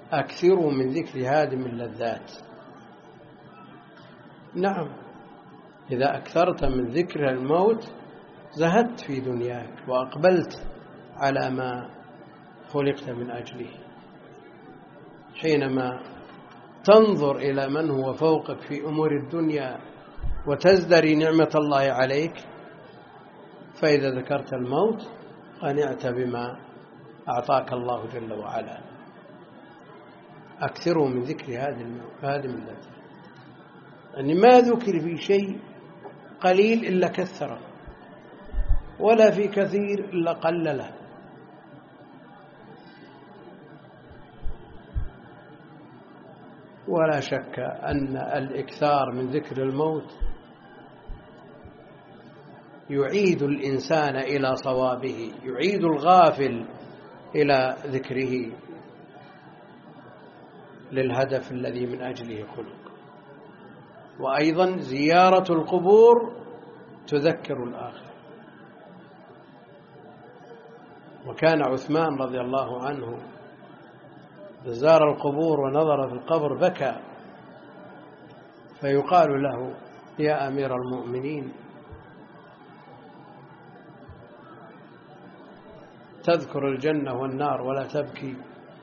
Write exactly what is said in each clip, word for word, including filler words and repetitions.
أكثروا من ذكر هادم اللذات. نعم، إذا أكثرت من ذكر الموت زهدت في دنياك وأقبلت على ما خلقت من أجله. حينما تنظر إلى من هو فوقك في أمور الدنيا وتزدري نعمة الله عليك، فإذا ذكرت الموت قنعت بما أعطاك الله جل وعلا. أكثروا من ذكر هادم اللذات، يعني ما ذكر في شيء قليل إلا كثره، ولا في كثير إلا قلله. ولا شك أن الإكثار من ذكر الموت يعيد الإنسان إلى صوابه، يعيد الغافل إلى ذكره للهدف الذي من أجله خلق. وأيضا زيارة القبور تذكر الآخرة. وكان عثمان رضي الله عنه زار القبور ونظر في القبر بكى، فيقال له: يا أمير المؤمنين، تذكر الجنة والنار ولا تبكي،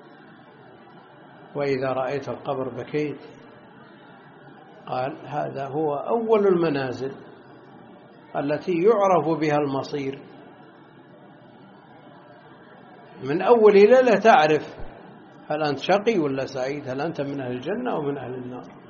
وإذا رأيت القبر بكيت؟ قال: هذا هو أول المنازل التي يعرف بها المصير. من أول ليلة تعرف هل أنت شقي ولا سعيد، هل أنت من أهل الجنة أو من أهل النار.